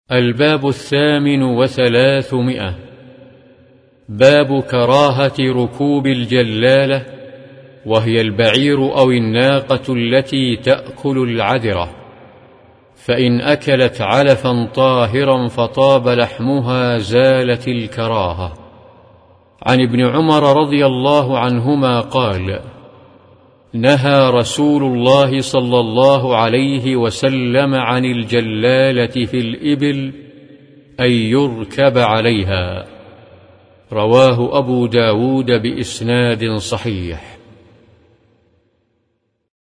الباب 38 باب كراهة ركوب الجلالة، وهي البعير أو الناقة التي تأكل العذرة، فإن أكلت علفا طاهرا فطاب لحمها زالت الكراهة. عن ابن عمر رضي الله عنهما قال: نهى رسول الله صلى الله عليه وسلم عن الجلالة في الإبل أن يركب عليها. رواه أبو داود بإسناد صحيح.